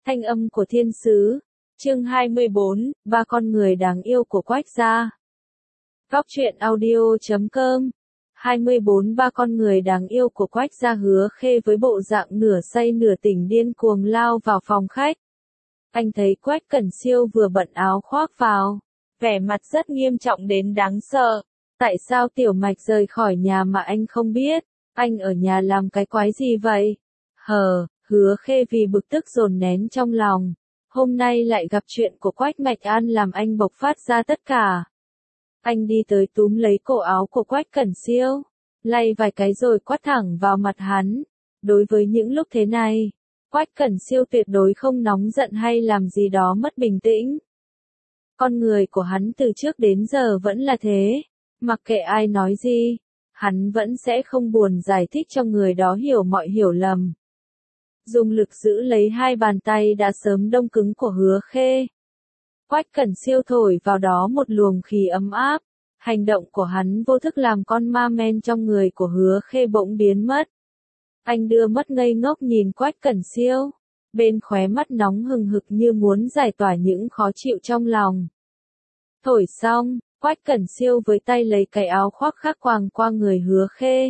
Thanh âm của thiên sứ. Chương 24, ba con người đáng yêu của Quách gia. Góc truyện audio.com 24 Ba con người đáng yêu của Quách gia. Hứa Khê với bộ dạng nửa say nửa tỉnh điên cuồng lao vào phòng khách. Anh thấy Quách Cẩn Siêu vừa bận áo khoác vào, vẻ mặt rất nghiêm trọng đến đáng sợ. Tại sao Tiểu Mạch rời khỏi nhà mà anh không biết? Anh ở nhà làm cái quái gì vậy? Hứa Khê vì bực tức dồn nén trong lòng. Hôm nay lại gặp chuyện của Quách Mạch An làm anh bộc phát ra tất cả. Anh đi tới túm lấy cổ áo của Quách Cẩn Siêu, lay vài cái rồi quát thẳng vào mặt hắn. Đối với những lúc thế này, Quách Cẩn Siêu tuyệt đối không nóng giận hay làm gì đó mất bình tĩnh. Con người của hắn từ trước đến giờ vẫn là thế, mặc kệ ai nói gì, hắn vẫn sẽ không buồn giải thích cho người đó hiểu mọi hiểu lầm. Dùng lực giữ lấy hai bàn tay đã sớm đông cứng của Hứa Khê. Quách Cẩn Siêu thổi vào đó một luồng khí ấm áp. Hành động của hắn vô thức làm con ma men trong người của Hứa Khê bỗng biến mất. Anh đưa mắt ngây ngốc nhìn Quách Cẩn Siêu, bên khóe mắt nóng hừng hực như muốn giải tỏa những khó chịu trong lòng. Thổi xong, Quách Cẩn Siêu với tay lấy cái áo khoác khác quàng qua người Hứa Khê.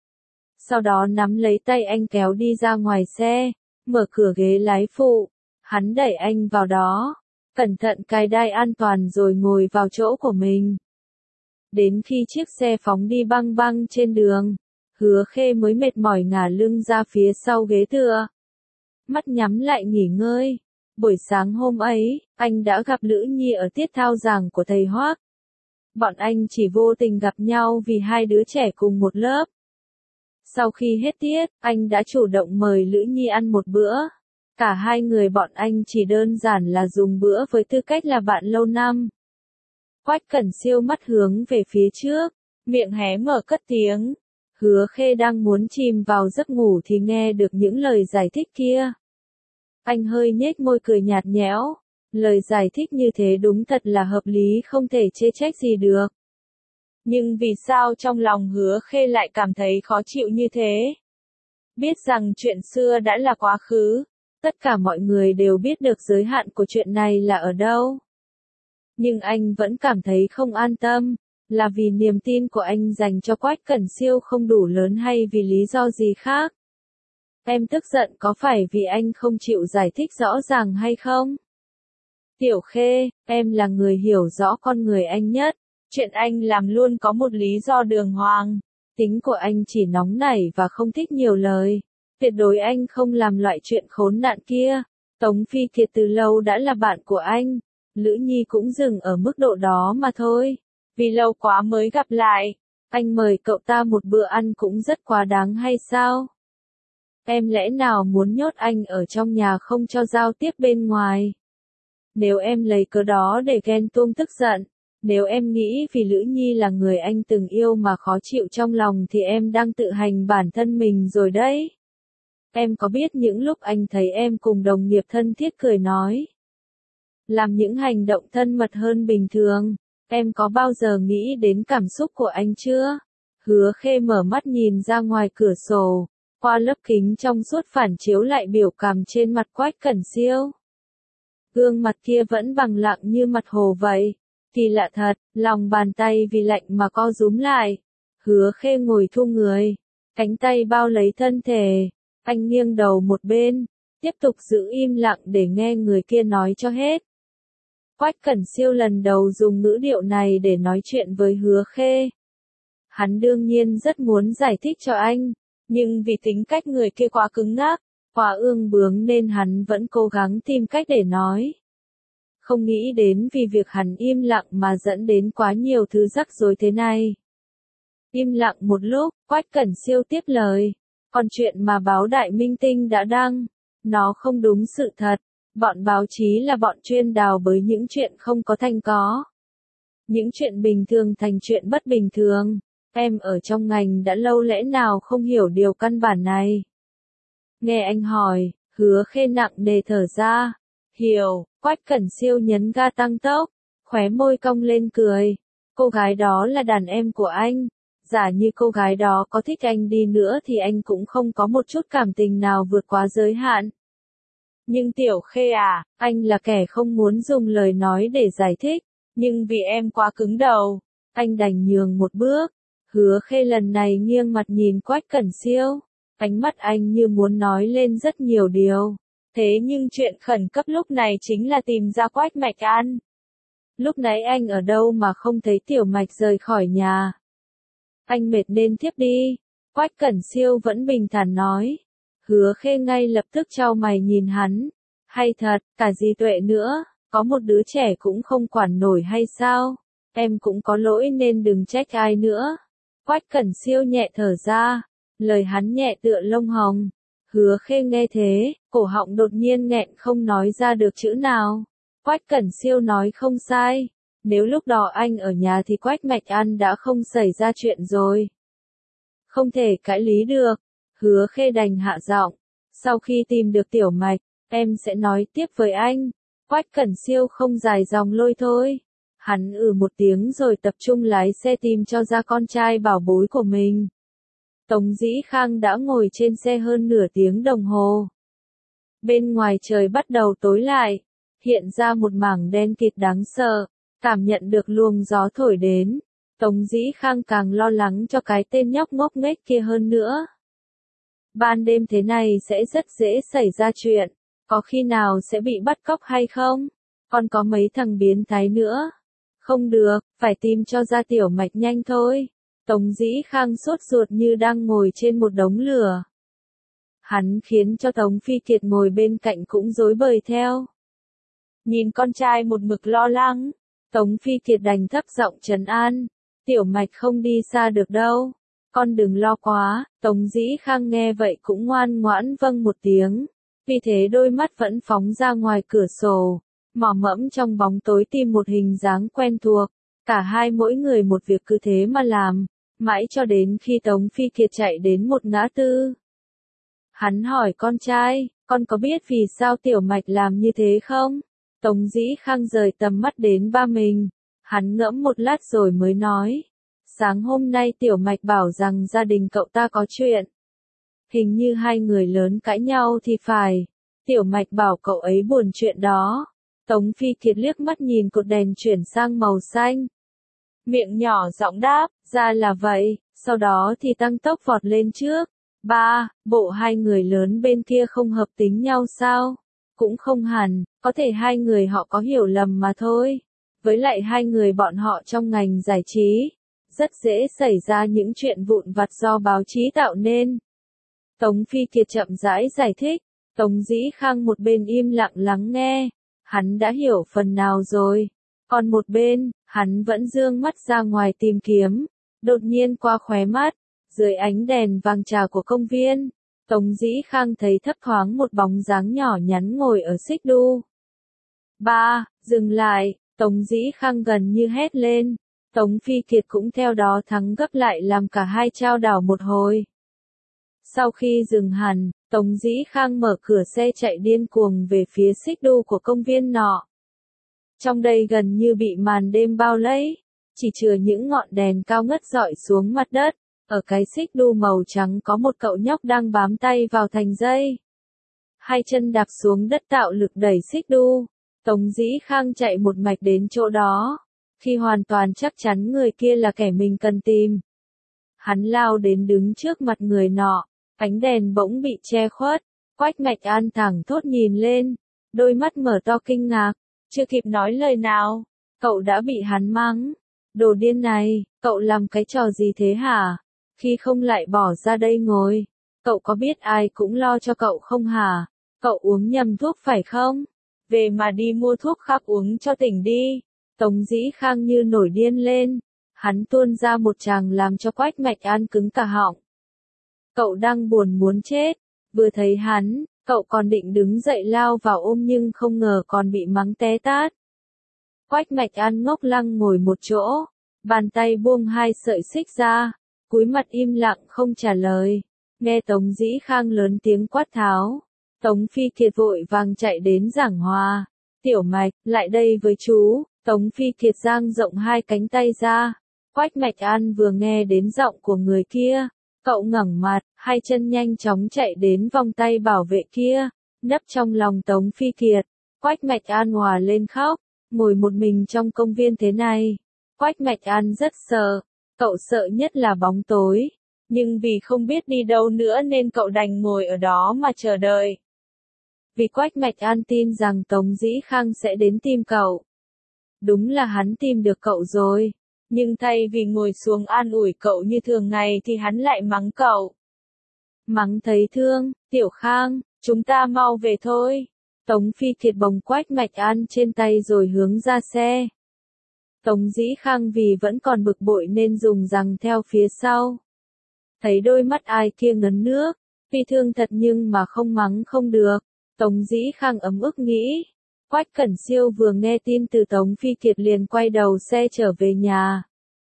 Sau đó nắm lấy tay anh kéo đi ra ngoài xe, mở cửa ghế lái phụ, hắn đẩy anh vào đó, cẩn thận cài đai an toàn rồi ngồi vào chỗ của mình. Đến khi chiếc xe phóng đi băng băng trên đường, Hứa Khê mới mệt mỏi ngả lưng ra phía sau ghế tựa. Mắt nhắm lại nghỉ ngơi. Buổi sáng hôm ấy, anh đã gặp Lữ Nhi ở tiết thao giảng của thầy Hoác. Bọn anh chỉ vô tình gặp nhau vì hai đứa trẻ cùng một lớp. Sau khi hết tiết, anh đã chủ động mời Lữ Nhi ăn một bữa. Cả hai người bọn anh chỉ đơn giản là dùng bữa với tư cách là bạn lâu năm. Quách Cẩn Siêu mắt hướng về phía trước, miệng hé mở cất tiếng. Hứa Khê đang muốn chìm vào giấc ngủ thì nghe được những lời giải thích kia. Anh hơi nhếch môi cười nhạt nhẽo. Lời giải thích như thế đúng thật là hợp lý, không thể chê trách gì được. Nhưng vì sao trong lòng Hứa Khê lại cảm thấy khó chịu như thế? Biết rằng chuyện xưa đã là quá khứ, tất cả mọi người đều biết được giới hạn của chuyện này là ở đâu. Nhưng anh vẫn cảm thấy không an tâm, là vì niềm tin của anh dành cho Quách Cẩn Siêu không đủ lớn hay vì lý do gì khác? Em tức giận có phải vì anh không chịu giải thích rõ ràng hay không? Tiểu Khê, em là người hiểu rõ con người anh nhất. Chuyện anh làm luôn có một lý do đường hoàng. Tính của anh chỉ nóng nảy và không thích nhiều lời. Tuyệt đối anh không làm loại chuyện khốn nạn kia. Tống Phi Kiệt từ lâu đã là bạn của anh. Lữ Nhi cũng dừng ở mức độ đó mà thôi. Vì lâu quá mới gặp lại. Anh mời cậu ta một bữa ăn cũng rất quá đáng hay sao? Em lẽ nào muốn nhốt anh ở trong nhà không cho giao tiếp bên ngoài? Nếu em lấy cớ đó để ghen tuông tức giận, nếu em nghĩ vì Lữ Nhi là người anh từng yêu mà khó chịu trong lòng thì em đang tự hành bản thân mình rồi đấy. Em có biết những lúc anh thấy em cùng đồng nghiệp thân thiết cười nói, làm những hành động thân mật hơn bình thường, em có bao giờ nghĩ đến cảm xúc của anh chưa? Hứa Khê mở mắt nhìn ra ngoài cửa sổ, qua lớp kính trong suốt phản chiếu lại biểu cảm trên mặt Quách Cẩn Siêu. Gương mặt kia vẫn bằng lặng như mặt hồ vậy. Kỳ lạ thật, lòng bàn tay vì lạnh mà co rúm lại. Hứa Khê ngồi thu người, cánh tay bao lấy thân thể. Anh nghiêng đầu một bên, tiếp tục giữ im lặng để nghe người kia nói cho hết. Quách Cẩn Siêu lần đầu dùng ngữ điệu này để nói chuyện với Hứa Khê. Hắn đương nhiên rất muốn giải thích cho anh, nhưng vì tính cách người kia quá cứng ngắc, quá ương bướng nên hắn vẫn cố gắng tìm cách để nói. Không nghĩ đến vì việc hắn im lặng mà dẫn đến quá nhiều thứ rắc rối thế này. Im lặng một lúc, Quách Cẩn Siêu tiếp lời. Còn chuyện mà báo Đại Minh Tinh đã đăng, nó không đúng sự thật. Bọn báo chí là bọn chuyên đào bới những chuyện không có thành có. Những chuyện bình thường thành chuyện bất bình thường. Em ở trong ngành đã lâu lẽ nào không hiểu điều căn bản này? Nghe anh hỏi, Hứa Khê nặng nề thở ra. Hiểu, Quách Cẩn Siêu nhấn ga tăng tốc, khóe môi cong lên cười. Cô gái đó là đàn em của anh. Giả như cô gái đó có thích anh đi nữa thì anh cũng không có một chút cảm tình nào vượt quá giới hạn. Nhưng Tiểu Khê à, anh là kẻ không muốn dùng lời nói để giải thích, nhưng vì em quá cứng đầu, anh đành nhường một bước. Hứa Khê lần này nghiêng mặt nhìn Quách Cẩn Siêu, ánh mắt anh như muốn nói lên rất nhiều điều. Thế nhưng chuyện khẩn cấp lúc này chính là tìm ra Quách Mạch An. Lúc nãy anh ở đâu mà không thấy Tiểu Mạch rời khỏi nhà? Anh mệt nên thiếp đi. Quách Cẩn Siêu vẫn bình thản nói. Hứa Khê ngay lập tức chau mày nhìn hắn. Hay thật, cả dì Tuệ nữa, có một đứa trẻ cũng không quản nổi hay sao? Em cũng có lỗi nên đừng trách ai nữa. Quách Cẩn Siêu nhẹ thở ra, lời hắn nhẹ tựa lông hồng. Hứa Khê nghe thế, cổ họng đột nhiên nghẹn không nói ra được chữ nào. Quách Cẩn Siêu nói không sai, nếu lúc đó anh ở nhà thì Quách Mạch An đã không xảy ra chuyện rồi. Không thể cãi lý được. Hứa Khê đành hạ giọng, sau khi tìm được Tiểu Mạch, em sẽ nói tiếp với anh. Quách Cẩn Siêu không dài dòng lôi thôi. Hắn một tiếng rồi tập trung lái xe tìm cho ra con trai bảo bối của mình. Tống Dĩ Khang đã ngồi trên xe hơn nửa tiếng đồng hồ. Bên ngoài trời bắt đầu tối lại, hiện ra một mảng đen kịt đáng sợ, cảm nhận được luồng gió thổi đến. Tống Dĩ Khang càng lo lắng cho cái tên nhóc ngốc nghếch kia hơn nữa. Ban đêm thế này sẽ rất dễ xảy ra chuyện, có khi nào sẽ bị bắt cóc hay không? Còn có mấy thằng biến thái nữa. Không được, phải tìm cho ra Tiểu Mạch nhanh thôi. Tống Dĩ Khang sốt ruột như đang ngồi trên một đống lửa. Hắn khiến cho Tống Phi Kiệt ngồi bên cạnh cũng rối bời theo. Nhìn con trai một mực lo lắng, Tống Phi Kiệt đành thấp giọng trấn an. Tiểu Mạch không đi xa được đâu. Con đừng lo quá. Tống Dĩ Khang nghe vậy cũng ngoan ngoãn vâng một tiếng. Vì thế đôi mắt vẫn phóng ra ngoài cửa sổ, mò mẫm trong bóng tối tìm một hình dáng quen thuộc. Cả hai mỗi người một việc cứ thế mà làm, mãi cho đến khi Tống Phi Kiệt chạy đến một ngã tư. Hắn hỏi con trai, con có biết vì sao Tiểu Mạch làm như thế không? Tống Dĩ Khang rời tầm mắt đến ba mình. Hắn ngẫm một lát rồi mới nói. Sáng hôm nay Tiểu Mạch bảo rằng gia đình cậu ta có chuyện. Hình như hai người lớn cãi nhau thì phải. Tiểu Mạch bảo cậu ấy buồn chuyện đó. Tống Phi Kiệt liếc mắt nhìn cột đèn chuyển sang màu xanh. Miệng nhỏ giọng đáp, ra là vậy, sau đó thì tăng tốc vọt lên trước. Ba, bộ hai người lớn bên kia không hợp tính nhau sao? Cũng không hẳn, có thể hai người họ có hiểu lầm mà thôi. Với lại hai người bọn họ trong ngành giải trí, rất dễ xảy ra những chuyện vụn vặt do báo chí tạo nên. Tống Phi Kiệt chậm rãi giải thích, Tống Dĩ Khang một bên im lặng lắng nghe, hắn đã hiểu phần nào rồi. Còn một bên, hắn vẫn dương mắt ra ngoài tìm kiếm, đột nhiên qua khóe mắt, dưới ánh đèn vàng trà của công viên, Tống Dĩ Khang thấy thấp thoáng một bóng dáng nhỏ nhắn ngồi ở xích đu. Ba, dừng lại, Tống Dĩ Khang gần như hét lên. Tống Phi Kiệt cũng theo đó thắng gấp lại làm cả hai chao đảo một hồi. Sau khi dừng hẳn, Tống Dĩ Khang mở cửa xe chạy điên cuồng về phía xích đu của công viên nọ. Trong đây gần như bị màn đêm bao lấy, chỉ chừa những ngọn đèn cao ngất dọi xuống mặt đất. Ở cái xích đu màu trắng có một cậu nhóc đang bám tay vào thành dây. Hai chân đạp xuống đất tạo lực đẩy xích đu. Tống Dĩ Khang chạy một mạch đến chỗ đó. Khi hoàn toàn chắc chắn người kia là kẻ mình cần tìm, hắn lao đến đứng trước mặt người nọ, ánh đèn bỗng bị che khuất. Quách Mạch An thẳng thốt nhìn lên, đôi mắt mở to kinh ngạc, chưa kịp nói lời nào, cậu đã bị hắn mắng. Đồ điên này, cậu làm cái trò gì thế hả? Khi không lại bỏ ra đây ngồi, cậu có biết ai cũng lo cho cậu không hả? Cậu uống nhầm thuốc phải không? Về mà đi mua thuốc khác uống cho tỉnh đi. Tống Dĩ Khang như nổi điên lên, hắn tuôn ra một tràng làm cho Quách Mạch An cứng cả họng. Cậu đang buồn muốn chết, vừa thấy hắn, cậu còn định đứng dậy lao vào ôm nhưng không ngờ còn bị mắng té tát. Quách Mạch An ngốc lăng ngồi một chỗ, bàn tay buông hai sợi xích ra, cúi mặt im lặng không trả lời. Nghe Tống Dĩ Khang lớn tiếng quát tháo, Tống Phi Kiệt vội vàng chạy đến giảng hòa. Tiểu Mạch, lại đây với chú. Tống Phi Kiệt dang rộng hai cánh tay ra. Quách Mạch An vừa nghe đến giọng của người kia, cậu ngẩng mặt, hai chân nhanh chóng chạy đến vòng tay bảo vệ kia, Nấp trong lòng Tống Phi Kiệt, Quách Mạch An òa lên khóc, ngồi một mình trong công viên thế này. Quách Mạch An rất sợ, cậu sợ nhất là bóng tối, nhưng vì không biết đi đâu nữa nên cậu đành ngồi ở đó mà chờ đợi. Vì Quách Mạch An tin rằng Tống Dĩ Khang sẽ đến tìm cậu. Đúng là hắn tìm được cậu rồi, nhưng thay vì ngồi xuống an ủi cậu như thường ngày thì hắn lại mắng cậu. Mắng thấy thương, Tiểu Khang, chúng ta mau về thôi. Tống Phi Kiệt bồng Quách Mạch An trên tay rồi hướng ra xe. Tống Dĩ Khang vì vẫn còn bực bội nên dùng giằng theo phía sau. Thấy đôi mắt ai kia ngấn nước, phi thương thật nhưng mà không mắng không được. Tống Dĩ Khang ấm ức nghĩ. Quách Cẩn Siêu vừa nghe tin từ Tống Phi Kiệt liền quay đầu xe trở về nhà.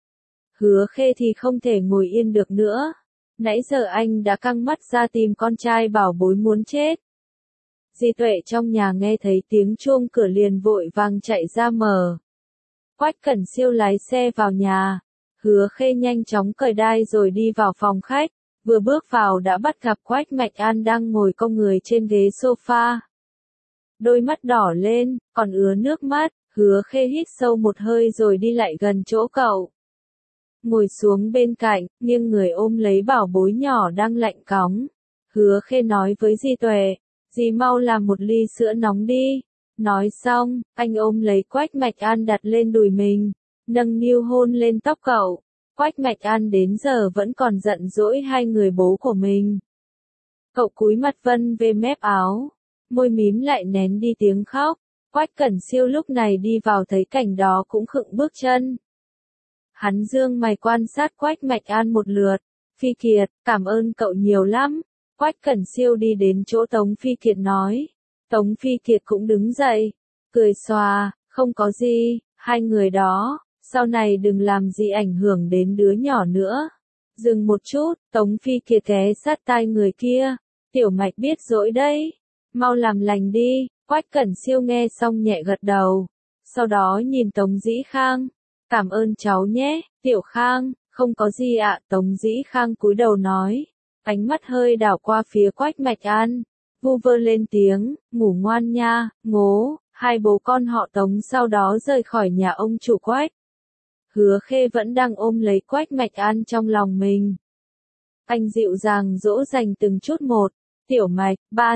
Hứa Khê thì không thể ngồi yên được nữa. Nãy giờ anh đã căng mắt ra tìm con trai bảo bối muốn chết. Di Tuệ trong nhà nghe thấy tiếng chuông cửa liền vội vàng chạy ra mở. Quách Cẩn Siêu lái xe vào nhà. Hứa Khê nhanh chóng cởi đai rồi đi vào phòng khách. Vừa bước vào đã bắt gặp Quách Mạch An đang ngồi cong người trên ghế sofa. Đôi mắt đỏ lên, còn ứa nước mắt. Hứa Khê hít sâu một hơi rồi đi lại gần chỗ cậu. Ngồi xuống bên cạnh, nghiêng người ôm lấy bảo bối nhỏ đang lạnh cóng. Hứa Khê nói với Di Tuệ, dì mau làm một ly sữa nóng đi. Nói xong, anh ôm lấy Quách Mạch An đặt lên đùi mình, nâng niu hôn lên tóc cậu. Quách Mạch An đến giờ vẫn còn giận dỗi hai người bố của mình. Cậu cúi mặt vân về mép áo, môi mím lại nén đi tiếng khóc. Quách Cẩn Siêu lúc này đi vào thấy cảnh đó cũng khựng bước chân. Hắn dương mày quan sát Quách Mạch An một lượt. Phi Kiệt, cảm ơn cậu nhiều lắm. Quách Cẩn Siêu đi đến chỗ Tống Phi Kiệt nói. Tống Phi Kiệt cũng đứng dậy, cười xòa, không có gì, hai người đó, sau này đừng làm gì ảnh hưởng đến đứa nhỏ nữa. Dừng một chút, Tống Phi Kiệt ghé sát tai người kia. Tiểu Mạch biết dỗi đấy, mau làm lành đi. Quách Cẩn Siêu nghe xong nhẹ gật đầu. Sau đó nhìn Tống Dĩ Khang. Cảm ơn cháu nhé, Tiểu Khang, không có gì ạ. Tống Dĩ Khang cúi đầu nói. Ánh mắt hơi đảo qua phía Quách Mạch An. Vu vơ lên tiếng, ngủ ngoan nha, ngố. Hai bố con họ Tống sau đó rời khỏi nhà ông chủ Quách. Hứa Khê vẫn đang ôm lấy Quách Mạch An trong lòng mình. Anh dịu dàng dỗ dành từng chút một. Tiểu Mạch, ba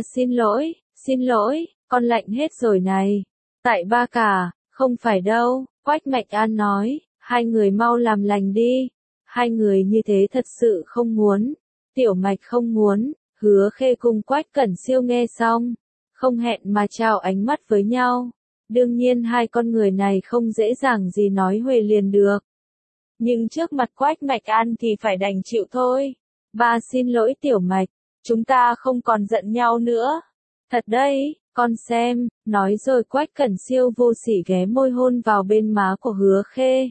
xin lỗi, con lạnh hết rồi này. Tại ba cả, không phải đâu. Quách Mạch An nói, hai người mau làm lành đi. Hai người như thế thật sự không muốn. Tiểu Mạch không muốn. Hứa Khê cùng Quách Cẩn Siêu nghe xong, không hẹn mà trao ánh mắt với nhau. Đương nhiên hai con người này không dễ dàng gì nói huề liền được. Nhưng trước mặt Quách Mạch An thì phải đành chịu thôi. Ba xin lỗi Tiểu Mạch, chúng ta không còn giận nhau nữa. Thật đấy, con xem, nói rồi Quách Cẩn Siêu vô sỉ ghé môi hôn vào bên má của Hứa Khê.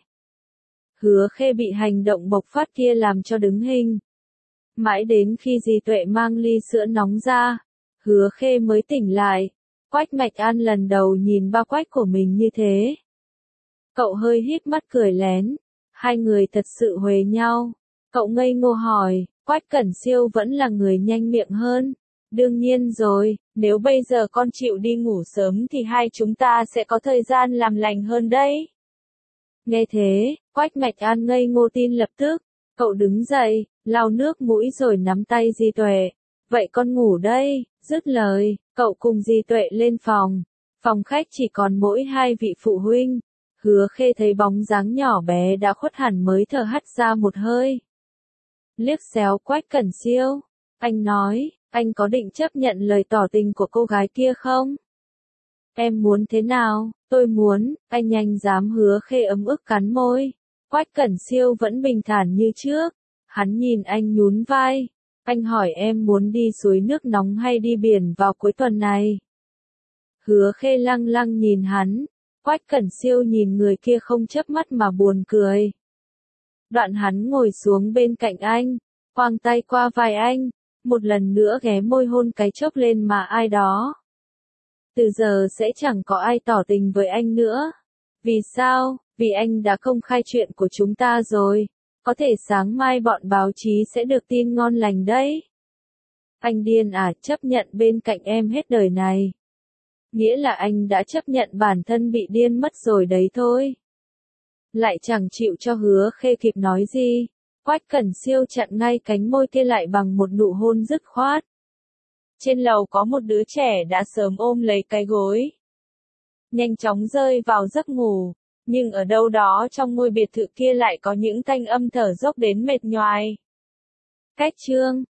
Hứa Khê bị hành động bộc phát kia làm cho đứng hình. Mãi đến khi Di Tuệ mang ly sữa nóng ra, Hứa Khê mới tỉnh lại. Quách Mạch An lần đầu nhìn ba Quách của mình như thế. Cậu hơi híp mắt cười lén. Hai người thật sự huề nhau. Cậu ngây ngô hỏi, Quách Cẩn Siêu vẫn là người nhanh miệng hơn. Đương nhiên rồi, nếu bây giờ con chịu đi ngủ sớm thì hai chúng ta sẽ có thời gian làm lành hơn đấy. Nghe thế, Quách Mạch An ngây ngô tin lập tức. Cậu đứng dậy, lau nước mũi rồi nắm tay Di Tuệ. Vậy con ngủ đây, dứt lời, cậu cùng Di Tuệ lên phòng. Phòng khách chỉ còn mỗi hai vị phụ huynh. Hứa Khê thấy bóng dáng nhỏ bé đã khuất hẳn mới thở hắt ra một hơi. Liếc xéo Quách Cẩn Siêu. Anh nói, anh có định chấp nhận lời tỏ tình của cô gái kia không? Em muốn thế nào? Tôi muốn, anh nhanh dám. Hứa Khê ấm ức cắn môi. Quách Cẩn Siêu vẫn bình thản như trước. Hắn nhìn anh nhún vai. Anh hỏi em muốn đi suối nước nóng hay đi biển vào cuối tuần này? Hứa Khê lăng lăng nhìn hắn. Quách Cẩn Siêu nhìn người kia không chớp mắt mà buồn cười. Đoạn hắn ngồi xuống bên cạnh anh, khoang tay qua vai anh, một lần nữa ghé môi hôn cái chốc lên má ai đó. Từ giờ sẽ chẳng có ai tỏ tình với anh nữa. Vì sao? Vì anh đã công khai chuyện của chúng ta rồi. Có thể sáng mai bọn báo chí sẽ được tin ngon lành đấy. Anh điên à, chấp nhận bên cạnh em hết đời này. Nghĩa là anh đã chấp nhận bản thân bị điên mất rồi đấy thôi. Lại chẳng chịu cho Hứa Khê kịp nói gì. Quách Cẩn Siêu chặn ngay cánh môi kia lại bằng một nụ hôn dứt khoát. Trên lầu có một đứa trẻ đã sớm ôm lấy cái gối, nhanh chóng rơi vào giấc ngủ, nhưng ở đâu đó trong ngôi biệt thự kia lại có những thanh âm thở dốc đến mệt nhoài. Cách chương